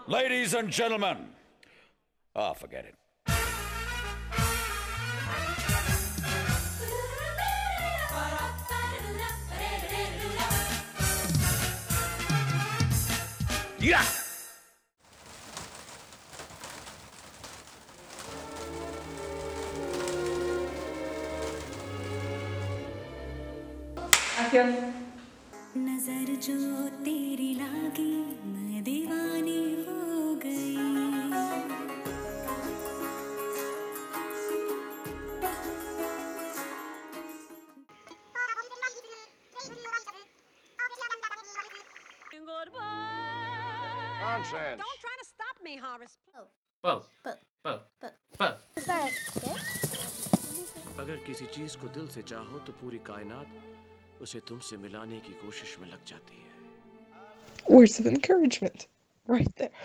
Ladies and gentlemen. Oh, forget it. Yeah! Action. नजर जो तेरी लागी मैं दीवानी हो गई Nonsense. Don't try to stop me, Horace. अगर किसी चीज को दिल से चाहो तो पूरी कायनात उसे तुमसे मिलाने की कोशिश में लग जाती है. Words of encouragement. Right there.